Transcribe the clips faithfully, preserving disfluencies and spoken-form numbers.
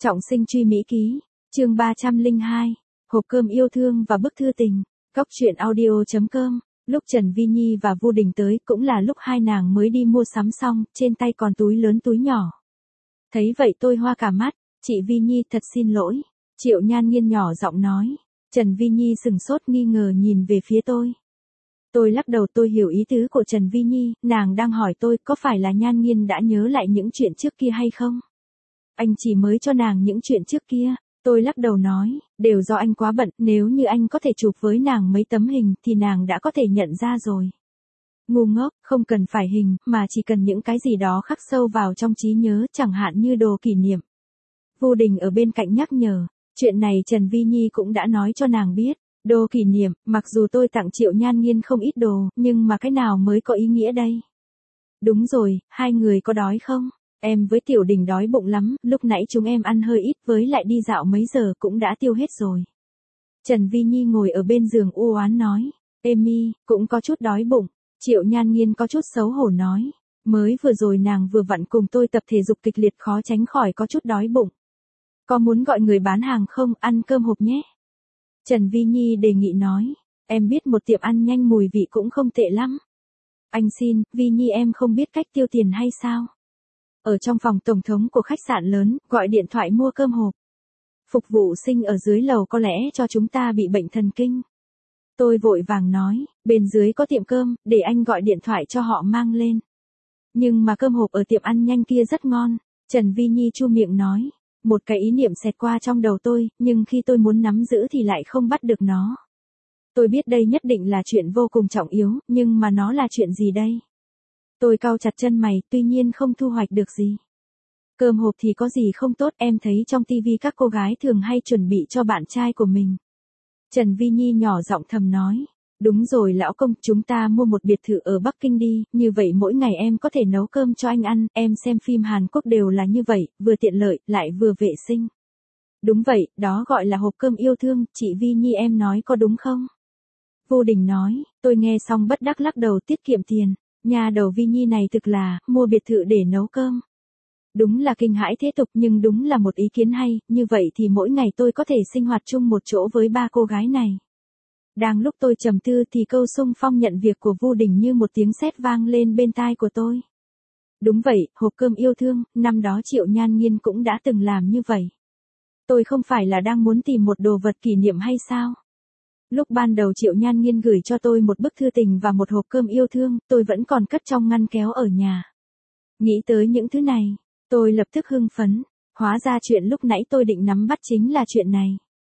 Trọng sinh truy mỹ ký, chương ba trăm lẻ hai, hộp cơm yêu thương và bức thư tình, Cóc truyện audio chấm com. Lúc Trần Vi Nhi và Vu Đình tới cũng là lúc hai nàng mới đi mua sắm xong, trên tay còn túi lớn túi nhỏ. Thấy vậy tôi hoa cả mắt, chị Vi Nhi thật xin lỗi. Triệu Nhan Nhiên nhỏ giọng nói. Trần Vi Nhi sừng sốt nghi ngờ nhìn về phía tôi. Tôi lắc đầu, tôi hiểu ý tứ của Trần Vi Nhi, nàng đang hỏi tôi có phải là Nhan Nhiên đã nhớ lại những chuyện trước kia hay không? Anh chỉ mới cho nàng những chuyện trước kia. Tôi lắc đầu nói, đều do anh quá bận, nếu như anh có thể chụp với nàng mấy tấm hình thì nàng đã có thể nhận ra rồi. Ngu ngốc, không cần phải hình, mà chỉ cần những cái gì đó khắc sâu vào trong trí nhớ, chẳng hạn như đồ kỷ niệm. Vu Đình ở bên cạnh nhắc nhở, chuyện này Trần Vi Nhi cũng đã nói cho nàng biết. Đồ kỷ niệm, mặc dù tôi tặng Triệu Nhan Nhiên không ít đồ, nhưng mà cái nào mới có ý nghĩa đây? Đúng rồi, hai người có đói không? Em với Tiểu Đình đói bụng lắm, lúc nãy chúng em ăn hơi ít, với lại đi dạo mấy giờ cũng đã tiêu hết rồi. Trần Vi Nhi ngồi ở bên giường u oán nói, Emi, cũng có chút đói bụng. Triệu Nhan Nhiên có chút xấu hổ nói, mới vừa rồi nàng vừa vặn cùng tôi tập thể dục kịch liệt, khó tránh khỏi có chút đói bụng. Có muốn gọi người bán hàng không, ăn cơm hộp nhé? Trần Vi Nhi đề nghị nói, em biết một tiệm ăn nhanh mùi vị cũng không tệ lắm. Anh xin, Vi Nhi em không biết cách tiêu tiền hay sao? Ở trong phòng tổng thống của khách sạn lớn, gọi điện thoại mua cơm hộp. Phục vụ sinh ở dưới lầu có lẽ cho chúng ta bị bệnh thần kinh. Tôi vội vàng nói, bên dưới có tiệm cơm, để anh gọi điện thoại cho họ mang lên. Nhưng mà cơm hộp ở tiệm ăn nhanh kia rất ngon. Trần Vi Nhi chu miệng nói, một cái ý niệm xẹt qua trong đầu tôi, nhưng khi tôi muốn nắm giữ thì lại không bắt được nó. Tôi biết đây nhất định là chuyện vô cùng trọng yếu, nhưng mà nó là chuyện gì đây? Tôi cau chặt chân mày, tuy nhiên không thu hoạch được gì. Cơm hộp thì có gì không tốt, em thấy trong tivi các cô gái thường hay chuẩn bị cho bạn trai của mình. Trần Vi Nhi nhỏ giọng thầm nói, đúng rồi lão công, chúng ta mua một biệt thự ở Bắc Kinh đi, như vậy mỗi ngày em có thể nấu cơm cho anh ăn, em xem phim Hàn Quốc đều là như vậy, vừa tiện lợi, lại vừa vệ sinh. Đúng vậy, đó gọi là hộp cơm yêu thương, chị Vi Nhi em nói có đúng không? Vu Đình nói, tôi nghe xong bất đắc lắc đầu, tiết kiệm tiền. Nhà đầu Vi Nhi này thực là, mua biệt thự để nấu cơm. Đúng là kinh hãi thế tục, nhưng đúng là một ý kiến hay, như vậy thì mỗi ngày tôi có thể sinh hoạt chung một chỗ với ba cô gái này. Đang lúc tôi trầm tư thì câu xung phong nhận việc của Vu Đình như một tiếng sét vang lên bên tai của tôi. Đúng vậy, hộp cơm yêu thương, năm đó Triệu Nhan Nhiên cũng đã từng làm như vậy. Tôi không phải là đang muốn tìm một đồ vật kỷ niệm hay sao? Lúc ban đầu Triệu Nhan Nhiên gửi cho tôi một bức thư tình và một hộp cơm yêu thương, tôi vẫn còn cất trong ngăn kéo ở nhà. Nghĩ tới những thứ này, tôi lập tức hưng phấn, hóa ra chuyện lúc nãy tôi định nắm bắt chính là chuyện này.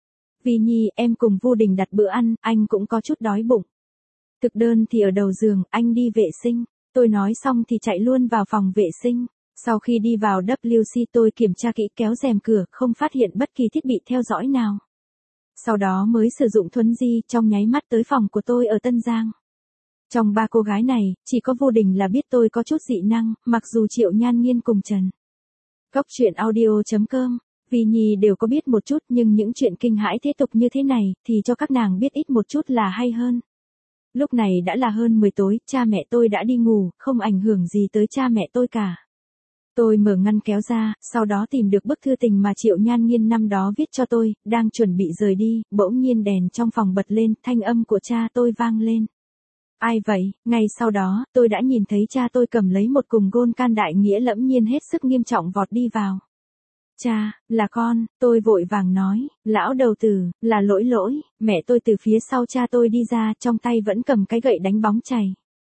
Vi Nhi, em cùng Vu Đình đặt bữa ăn, anh cũng có chút đói bụng. Thực đơn thì ở đầu giường, anh đi vệ sinh. Tôi nói xong thì chạy luôn vào phòng vệ sinh. Sau khi đi vào W C tôi kiểm tra kỹ, kéo rèm cửa, không phát hiện bất kỳ thiết bị theo dõi nào. Sau đó mới sử dụng thuấn di, trong nháy mắt tới phòng của tôi ở Tân Giang. Trong ba cô gái này, chỉ có Vu Đình là biết tôi có chút dị năng, mặc dù Triệu Nhan Nhiên cùng Trần Cóc truyện audio chấm com, Vi Nhi đều có biết một chút, nhưng những chuyện kinh hãi thế tục như thế này, thì cho các nàng biết ít một chút là hay hơn. Lúc này đã là hơn mười tối, cha mẹ tôi đã đi ngủ, không ảnh hưởng gì tới cha mẹ tôi cả. Tôi mở ngăn kéo ra, sau đó tìm được bức thư tình mà Triệu Nhan Nhiên năm đó viết cho tôi, đang chuẩn bị rời đi, bỗng nhiên đèn trong phòng bật lên, thanh âm của cha tôi vang lên. Ai vậy? Ngay sau đó, tôi đã nhìn thấy cha tôi cầm lấy một cùn gôn can đại nghĩa lẫm nhiên hết sức nghiêm trọng vọt đi vào. Cha, là con, tôi vội vàng nói, lão đầu tử, là lỗi lỗi, mẹ tôi từ phía sau cha tôi đi ra, trong tay vẫn cầm cái gậy đánh bóng chày.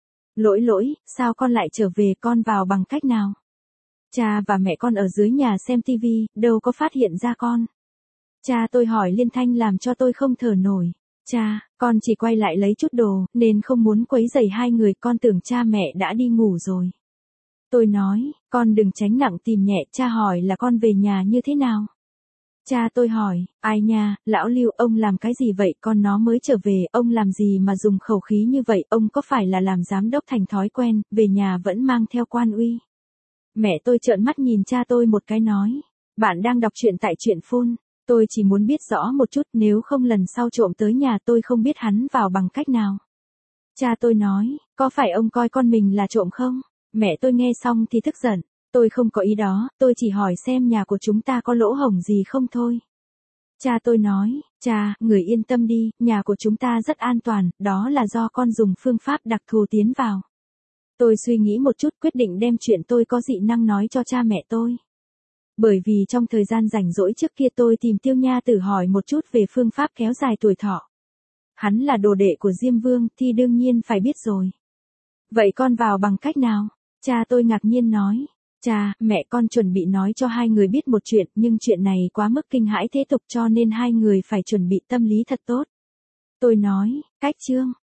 Lỗi lỗi, sao con lại trở về, con vào bằng cách nào? Cha và mẹ con ở dưới nhà xem tivi, đâu có phát hiện ra con. Cha tôi hỏi liên thanh làm cho tôi không thở nổi. Cha, con chỉ quay lại lấy chút đồ, nên không muốn quấy rầy hai người, con tưởng cha mẹ đã đi ngủ rồi. Tôi nói, con đừng tránh nặng tìm nhẹ, cha hỏi là con về nhà như thế nào? Cha tôi hỏi, ai nha, lão Lưu, ông làm cái gì vậy, con nó mới trở về, ông làm gì mà dùng khẩu khí như vậy, ông có phải là làm giám đốc thành thói quen, về nhà vẫn mang theo quan uy? Mẹ tôi trợn mắt nhìn cha tôi một cái nói, bạn đang đọc truyện tại truyện phone, tôi chỉ muốn biết rõ một chút, nếu không lần sau trộm tới nhà tôi không biết hắn vào bằng cách nào. Cha tôi nói, có phải ông coi con mình là trộm không? Mẹ tôi nghe xong thì tức giận, Tôi không có ý đó, tôi chỉ hỏi xem nhà của chúng ta có lỗ hổng gì không thôi. Cha tôi nói, cha, người yên tâm đi, nhà của chúng ta rất an toàn, đó là do con dùng phương pháp đặc thù tiến vào. Tôi suy nghĩ một chút quyết định đem chuyện tôi có dị năng nói cho cha mẹ tôi. Bởi vì trong thời gian rảnh rỗi trước kia tôi tìm Tiêu Nha Tử hỏi một chút về phương pháp kéo dài tuổi thọ. Hắn là đồ đệ của Diêm Vương thì đương nhiên phải biết rồi. Vậy con vào bằng cách nào? Cha tôi ngạc nhiên nói. Cha, mẹ con chuẩn bị nói cho hai người biết một chuyện nhưng chuyện này quá mức kinh hãi thế tục cho nên hai người phải chuẩn bị tâm lý thật tốt. Tôi nói, cách chương,